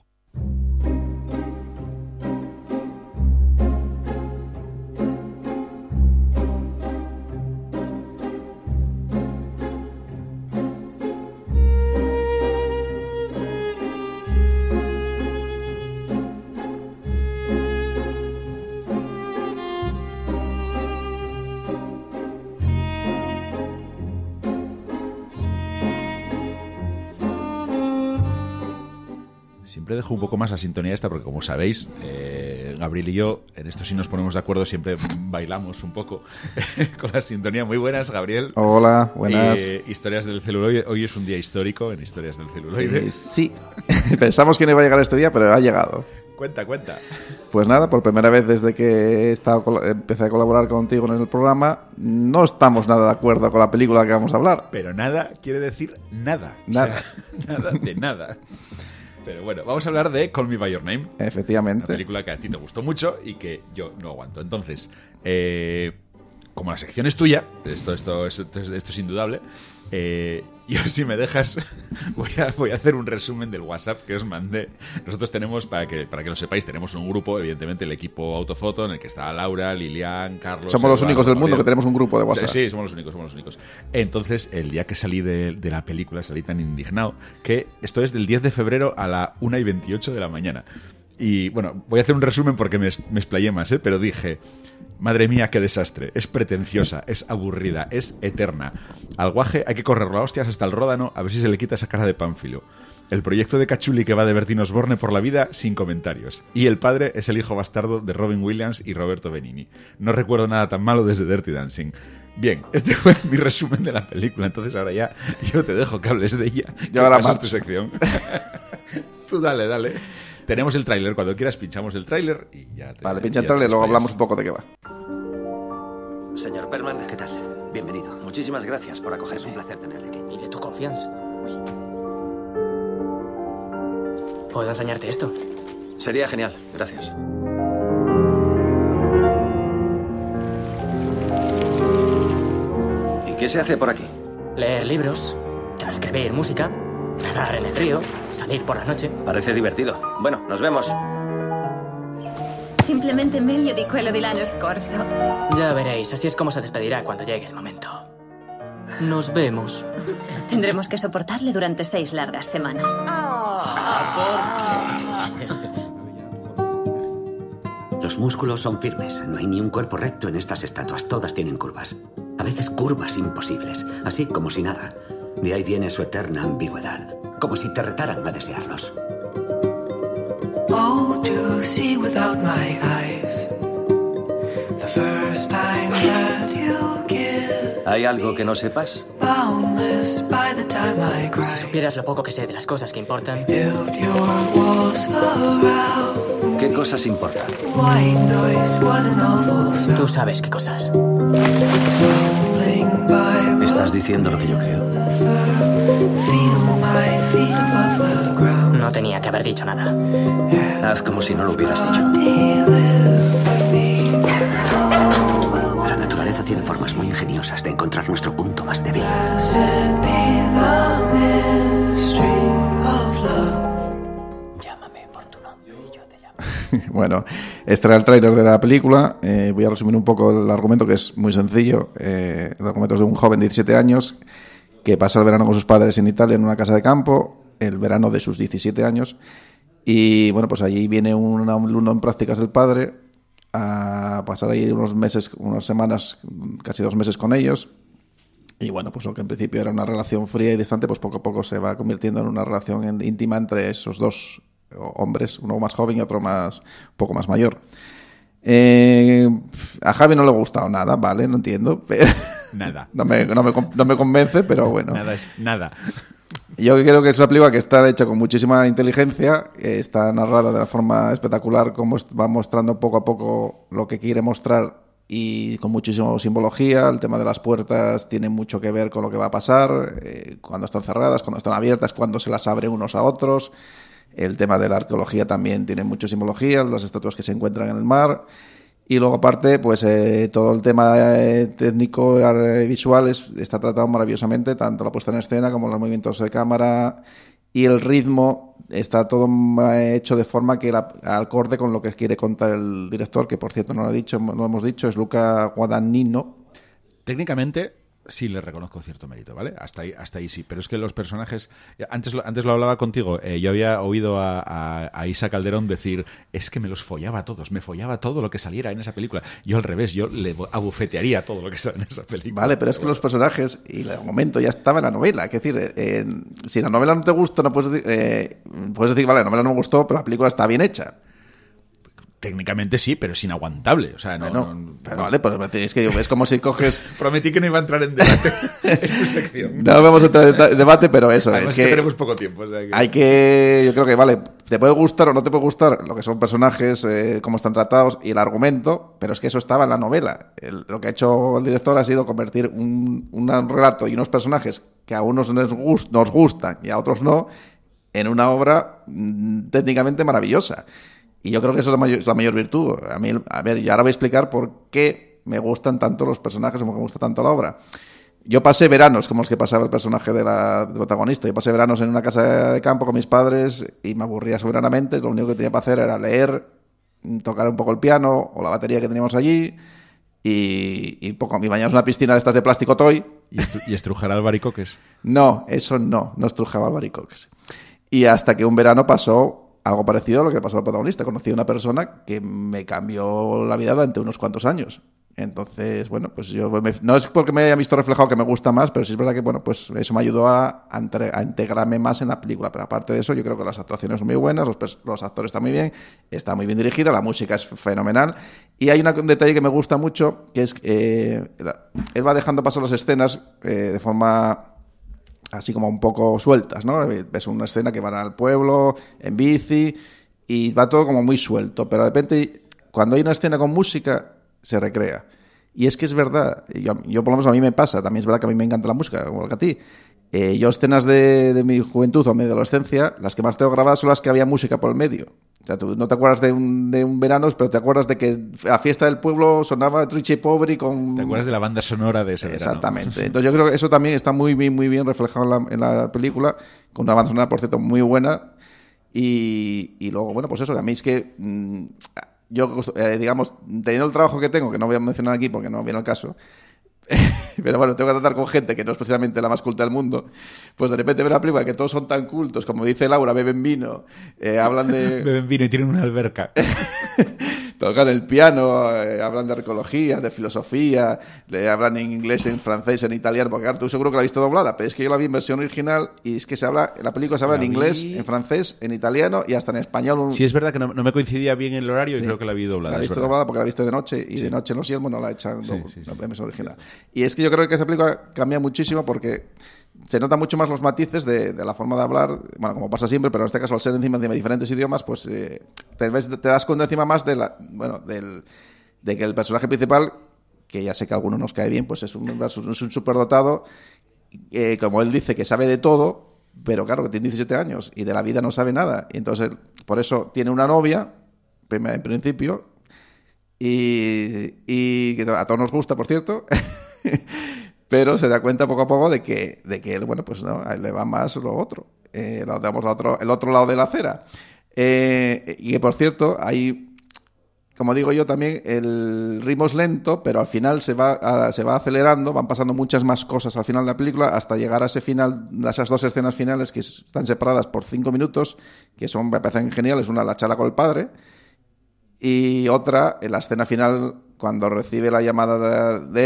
Siempre dejo un poco más la sintonía esta porque, como sabéis, Gabriel y yo, en esto sí nos ponemos de acuerdo, siempre bailamos un poco con la sintonía. Muy buenas, Gabriel.
Hola, buenas.
Historias del celuloide. Hoy es un día histórico en Historias del celuloide.
Sí, pensamos que no iba a llegar este día, pero ha llegado.
Cuenta.
Pues nada, por primera vez desde que empecé a colaborar contigo en el programa, no estamos nada de acuerdo con la película que vamos a hablar.
Pero nada quiere decir nada.
Nada.
O sea, nada de nada. Pero bueno, vamos a hablar de Call Me By Your Name.
Efectivamente.
Una película que a ti te gustó mucho y que yo no aguanto. Entonces, como la sección es tuya, esto es indudable, yo, si me dejas, voy a hacer un resumen del WhatsApp que os mandé. Nosotros tenemos, para que lo sepáis, tenemos un grupo, evidentemente el equipo Autofoto, en el que está Laura, Lilian, Carlos...
Somos los únicos del mundo que tenemos un grupo de WhatsApp.
Sí, somos los únicos. Entonces, el día que salí de la película, salí tan indignado, que esto es del 10 de febrero a la 1:28 de la mañana. Y bueno, voy a hacer un resumen porque me explayé más, pero dije... Madre mía, qué desastre. Es pretenciosa, es aburrida, es eterna. Al guaje hay que correrlo a hostias hasta el Ródano a ver si se le quita esa cara de pánfilo. El proyecto de Cachuli que va de Bertín Osborne por la vida, sin comentarios. Y el padre es el hijo bastardo de Robin Williams y Roberto Benigni. No recuerdo nada tan malo desde Dirty Dancing. Bien, este fue mi resumen de la película. Entonces ahora ya yo te dejo que hables de ella.
Yo ahora más
tu sección. Tú dale. Tenemos el tráiler, cuando quieras pinchamos el tráiler y ya te...
Vale, pincha el tráiler y luego hablamos un poco de qué va.
Señor Perlman, ¿qué tal? Bienvenido. Muchísimas gracias por acogerme. Es un placer tenerle aquí.
Y de tu confianza. ¿Puedo enseñarte esto?
Sería genial, gracias. ¿Y qué se hace por aquí?
Leer libros, transcribir música, nadar en el río, salir por la noche.
Parece divertido. Bueno, nos vemos.
Simplemente meglio di quello di l'anno scorso.
Ya veréis, así es como se despedirá cuando llegue el momento. Nos vemos.
Tendremos que soportarle durante 6 largas semanas.
Los músculos son firmes. No hay ni un cuerpo recto en estas estatuas. Todas tienen curvas. A veces curvas imposibles. Así como si nada. De ahí viene su eterna ambigüedad. Como si te retaran a desearlos.
Oh, to see without my eyes. The first time that you give.
¿Hay algo que no sepas?
Boundless by the time I cry.
Si supieras lo poco que sé de las cosas que importan.
Build your walls around.
¿Qué cosas importan?
White noise, what an awful sound.
Tú sabes qué cosas.
¿Estás diciendo lo que yo creo?
Feel my feet above the ground.
No tenía que haber dicho nada.
Haz como si no lo hubieras dicho.
La naturaleza tiene formas muy ingeniosas de encontrar nuestro punto más débil.
Llámame por tu nombre y yo te llamo.
Bueno, este era el tráiler de la película. Voy a resumir un poco el argumento, que es muy sencillo. El argumento es de un joven de 17 años que pasa el verano con sus padres en Italia en una casa de campo, el verano de sus 17 años. Y bueno, pues allí viene un alumno en prácticas del padre a pasar ahí unas semanas, casi 2 meses con ellos. Y bueno, pues lo que en principio era una relación fría y distante, pues poco a poco se va convirtiendo en una relación íntima entre esos dos hombres, uno más joven y otro un poco más mayor. A Javi no le ha gustado nada, vale, no entiendo. Pero
nada.
no me convence, pero bueno.
Nada es nada.
Yo creo que es una película que está hecha con muchísima inteligencia, está narrada de la forma espectacular, como va mostrando poco a poco lo que quiere mostrar y con muchísima simbología. El tema de las puertas tiene mucho que ver con lo que va a pasar, cuando están cerradas, cuando están abiertas, cuando se las abren unos a otros. El tema de la arqueología también tiene mucha simbología, las estatuas que se encuentran en el mar. Y luego aparte, pues todo el tema técnico visual está tratado maravillosamente, tanto la puesta en escena como los movimientos de cámara y el ritmo. Está todo hecho de forma que acorde con lo que quiere contar el director, que por cierto no lo hemos dicho, es Luca Guadagnino.
Técnicamente sí le reconozco cierto mérito, ¿vale? Hasta ahí sí, pero es que los personajes... Antes lo hablaba contigo, yo había oído a Isa Calderón decir, es que me los follaba a todos, me follaba todo lo que saliera en esa película. Yo al revés, yo le abufetearía todo lo que sale en esa película.
Vale, pero es que los personajes, y el momento ya estaba en la novela, es decir, si la novela no te gusta, no puedes decir, vale, la novela no me gustó, pero la película está bien hecha.
Técnicamente sí, pero es inaguantable. O sea,
pero vale, pues es que es como si coges...
Prometí que no iba a entrar en debate. Es tu sección.
No vamos a entrar en debate, pero eso.
Además,
es que
tenemos poco tiempo. O sea que...
Hay que... Yo creo que, vale, te puede gustar o no te puede gustar lo que son personajes, cómo están tratados y el argumento, pero es que eso estaba en la novela. Lo que ha hecho el director ha sido convertir un relato y unos personajes que a unos nos gustan y a otros no, en una obra técnicamente maravillosa. Y yo creo que eso es la mayor virtud. A ver, y ahora voy a explicar por qué me gustan tanto los personajes o me gusta tanto la obra. Yo pasé veranos, como los que pasaba el personaje del protagonista. Yo pasé veranos en una casa de campo con mis padres y me aburría soberanamente. Lo único que tenía para hacer era leer, tocar un poco el piano o la batería que teníamos allí y bañarnos en una piscina de estas de plástico toy.
¿Y estrujar albaricoques?
No, eso no estrujaba albaricoques. Y hasta que un verano pasó algo parecido a lo que le pasó al protagonista. Conocí a una persona que me cambió la vida durante unos cuantos años. Entonces, bueno, pues yo... No es porque me haya visto reflejado que me gusta más, pero sí es verdad que, bueno, pues eso me ayudó a integrarme más en la película. Pero aparte de eso, yo creo que las actuaciones son muy buenas, los actores están muy bien, está muy bien dirigida, la música es fenomenal. Y hay un detalle que me gusta mucho, que es que él va dejando pasar las escenas de forma... así como un poco sueltas, ¿no? Ves una escena que van al pueblo en bici y va todo como muy suelto, pero de repente cuando hay una escena con música se recrea. Y es que es verdad, yo por lo menos a mí me pasa, también es verdad que a mí me encanta la música, como que a ti. Yo escenas de mi juventud o mi adolescencia, las que más tengo grabadas son las que había música por el medio. O sea, tú no te acuerdas de un verano, pero te acuerdas de que a fiesta del pueblo sonaba Richie Poveri con...
Te acuerdas de la banda sonora de ese verano.
Exactamente. Entonces yo creo que eso también está muy bien reflejado en la película, con una banda sonora, por cierto, muy buena. Y luego, bueno, pues eso, a mí es que... yo, digamos, teniendo el trabajo que tengo, que no voy a mencionar aquí porque no viene al caso... pero bueno, tengo que tratar con gente que no es precisamente la más culta del mundo, pues de repente ver una película que todos son tan cultos, como dice Laura, beben vino, hablan de...
beben vino y tienen una alberca.
Tocan el piano, hablan de arqueología, de filosofía, hablan en inglés, en francés, en italiano, porque claro, tú seguro que la has visto doblada, pero es que yo la vi en versión original y es que la película se habla en inglés, en francés, en italiano y hasta en español.
Sí, es verdad que no me coincidía bien el horario y creo que la vi doblada.
La he visto doblada porque la he visto de noche y de noche en Los Yelmos no la echan en versión original. Y es que yo creo que esa película cambia muchísimo porque se notan mucho más los matices de la forma de hablar, bueno, como pasa siempre, pero en este caso al ser encima de diferentes idiomas, pues te das cuenta encima más de que el personaje principal, que ya sé que a alguno nos cae bien, pues es un superdotado, como él dice, que sabe de todo, pero claro, que tiene 17 años y de la vida no sabe nada. Y entonces, por eso tiene una novia, en principio, y que a todos nos gusta, por cierto, pero se da cuenta poco a poco de que él, bueno, pues no, a él le va más lo otro, el otro lado de la acera. Y que, por cierto, hay, como digo yo también, el ritmo es lento, pero al final se va acelerando, van pasando muchas más cosas al final de la película hasta llegar a ese final, a esas dos escenas finales que están separadas por 5 minutos, que me parecen geniales. Una, la charla con el padre, y otra, en la escena final, cuando recibe la llamada de él,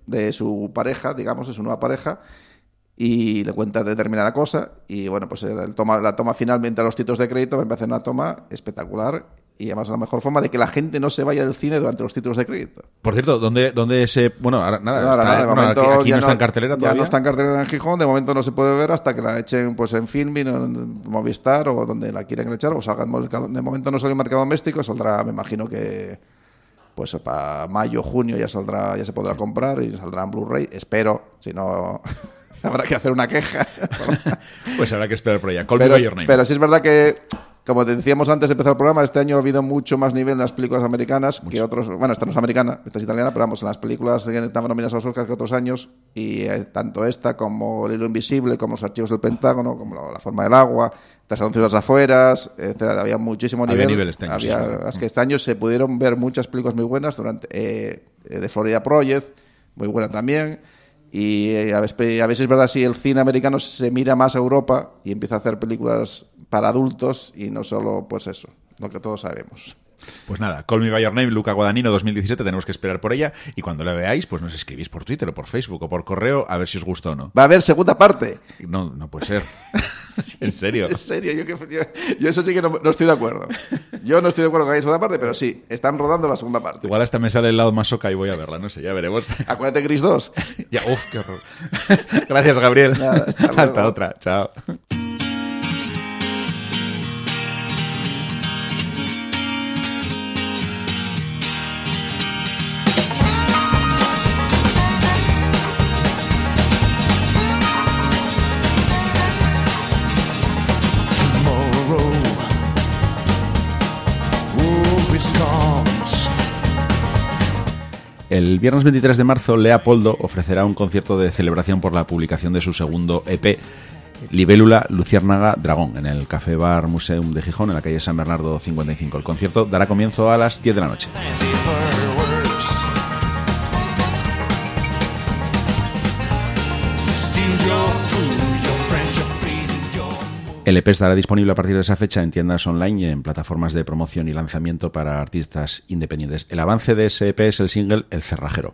de su pareja, digamos, de su nueva pareja, y le cuenta determinada cosa, y bueno, pues la toma final mientras los títulos de crédito me parece una toma espectacular, y además la mejor forma de que la gente no se vaya del cine durante los títulos de crédito.
Por cierto, ¿dónde se...? Bueno, ahora nada,
de momento
aquí no está en cartelera todavía.
Ya no está en cartelera en Gijón, de momento no se puede ver hasta que la echen pues en Filmin, en Movistar o donde la quieran echar, o salga de momento no sale en mercado doméstico, saldrá, me imagino que pues para mayo, junio ya saldrá, ya se podrá comprar y saldrá en Blu-ray, espero, si no... habrá que hacer una queja.
Pues habrá que esperar por ella. Call Me By Your Name.
Pero sí es verdad que, como te decíamos antes de empezar el programa, este año ha habido mucho más nivel en las películas americanas que otros. Bueno, esta no es americana, esta es italiana, pero vamos, en las películas que estaban nominadas a los Oscars que otros años, y tanto esta como El hilo invisible, como Los archivos del Pentágono, como La forma del agua, Los anuncios de las afueras, etcétera. Había muchísimo nivel.
Había nivel este año.
Es que este año se pudieron ver muchas películas muy buenas durante de Florida Project, muy buena también. Y a ver si es verdad si el cine americano se mira más a Europa y empieza a hacer películas para adultos y no solo, pues eso, lo que todos sabemos.
Pues nada, Call Me By Your Name, Luca Guadagnino 2017, tenemos que esperar por ella, y cuando la veáis, pues nos escribís por Twitter o por Facebook o por correo a ver si os gustó o no.
Va a haber segunda parte.
No puede ser. Sí, ¿en serio?
En serio, yo eso sí que no estoy de acuerdo. Yo no estoy de acuerdo con que haya segunda parte, pero sí, están rodando la segunda parte.
Igual hasta me sale el lado masoca y voy a verla, no sé, ya veremos.
Acuérdate Gris 2.
Ya, qué horror. Gracias, Gabriel.
Nada,
hasta otra, chao. El viernes 23 de marzo, Leopoldo ofrecerá un concierto de celebración por la publicación de su segundo EP, Libélula, Luciérnaga, Dragón, en el Café Bar Museum de Gijón, en la calle San Bernardo 55. El concierto dará comienzo a las 10 de la noche. El EP estará disponible a partir de esa fecha en tiendas online y en plataformas de promoción y lanzamiento para artistas independientes. El avance de ese EP es el single El Cerrajero.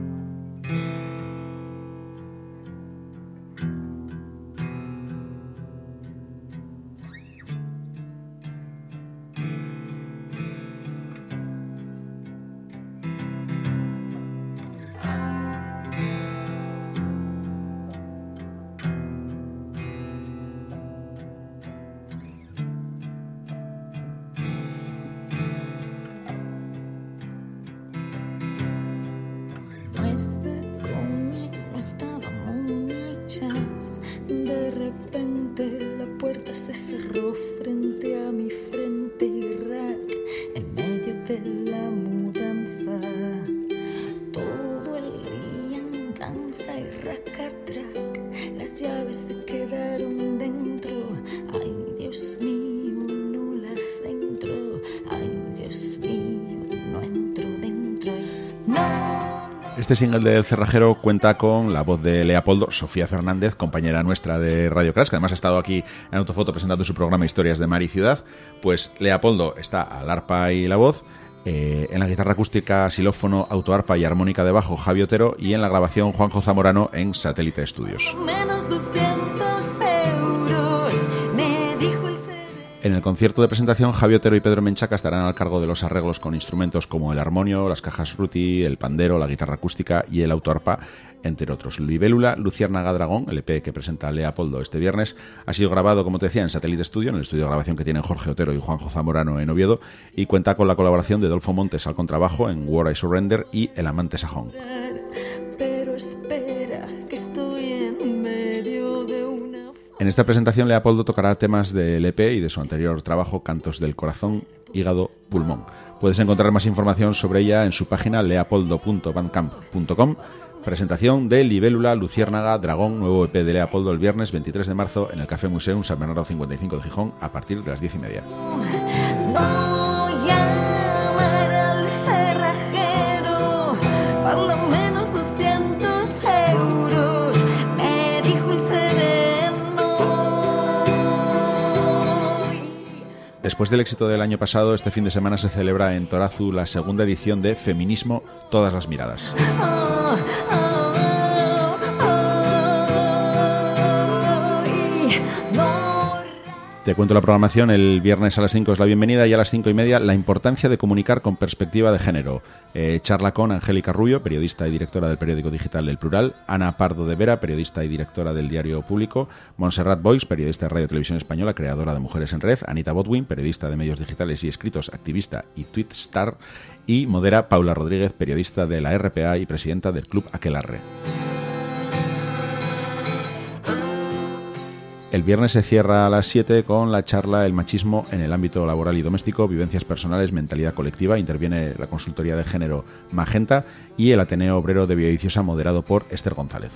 Este single de El Cerrajero cuenta con la voz de Leopoldo, Sofía Fernández, compañera nuestra de Radio Crash, que además ha estado aquí en Autofoto presentando su programa Historias de Mar y Ciudad. Pues Leopoldo está al arpa y la voz, en la guitarra acústica, xilófono, autoarpa y armónica de bajo Javi Otero, y en la grabación Juanjo Zamorano en Satélite Estudios. En el concierto de presentación, Javi Otero y Pedro Menchaca estarán al cargo de los arreglos con instrumentos como el armonio, las cajas Ruti, el pandero, la guitarra acústica y el autoarpa, entre otros. Libélula, Luciérnaga, Dragón, el EP que presenta Leopoldo este viernes, ha sido grabado, como te decía, en Satélite Estudio, en el estudio de grabación que tienen Jorge Otero y Juanjo Zamorano en Oviedo, y cuenta con la colaboración de Dolfo Montes al contrabajo en War I Surrender y El Amante Sajón.
Pero espera, que estoy en medio de una...
En esta presentación, Leopoldo tocará temas del EP y de su anterior trabajo, Cantos del Corazón, Hígado, Pulmón. Puedes encontrar más información sobre ella en su página leopoldo.bandcamp.com. Presentación de Libélula, Luciérnaga, Dragón, nuevo EP de Leopoldo el viernes 23 de marzo en el Café Museum San Bernardo 55 de Gijón a partir de las 10:30.
Voy a llamar al cerrajero, por lo menos 200 euros, me dijo el sereno.
Después del éxito del año pasado, este fin de semana se celebra en Torazu la segunda edición de Feminismo, Todas las Miradas.
Oh, oh.
Te cuento la programación. El viernes a las 5 es la bienvenida y a las 5:30 la importancia de comunicar con perspectiva de género. Charla con Angélica Rubio, periodista y directora del periódico digital El Plural, Ana Pardo de Vera, periodista y directora del Diario Público, Montserrat Boix, periodista de Radio Televisión Española, creadora de Mujeres en Red, Anita Botwin, periodista de medios digitales y escritos, activista y tweetstar, y modera Paula Rodríguez, periodista de la RPA y presidenta del Club Aquelarre. El viernes se cierra a las 7 con la charla El machismo en el ámbito laboral y doméstico, vivencias personales, mentalidad colectiva. Interviene la consultoría de género Magenta y el Ateneo Obrero de Villaviciosa, moderado por Esther González.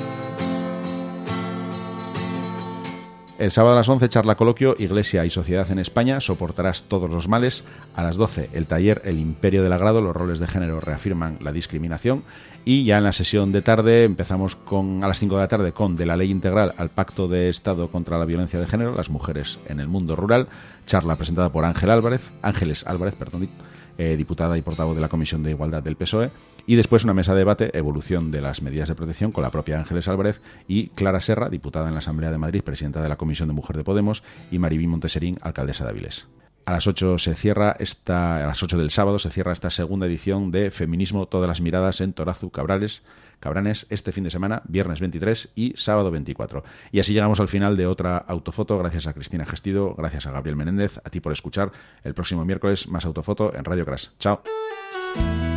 El sábado a las 11, charla coloquio Iglesia y Sociedad en España, soportarás todos los males. A las 12, el taller El Imperio del Agrado, los roles de género reafirman la discriminación. Y ya en la sesión de tarde empezamos a las 5 de la tarde con De la Ley Integral al Pacto de Estado contra la Violencia de Género, las mujeres en el mundo rural. Charla presentada por Ángeles Álvarez, diputada y portavoz de la Comisión de Igualdad del PSOE. Y después una mesa de debate, evolución de las medidas de protección, con la propia Ángeles Álvarez y Clara Serra, diputada en la Asamblea de Madrid, presidenta de la Comisión de Mujer de Podemos, y Maribí Monteserín, alcaldesa de Avilés. A las 8 del sábado se cierra esta segunda edición de Feminismo, todas las miradas en Torazu Cabranes, este fin de semana, viernes 23 y sábado 24. Y así llegamos al final de otra Autofoto. Gracias a Cristina Gestido, gracias a Gabriel Menéndez, a ti por escuchar. El próximo miércoles más Autofoto en Radio Crash. Chao.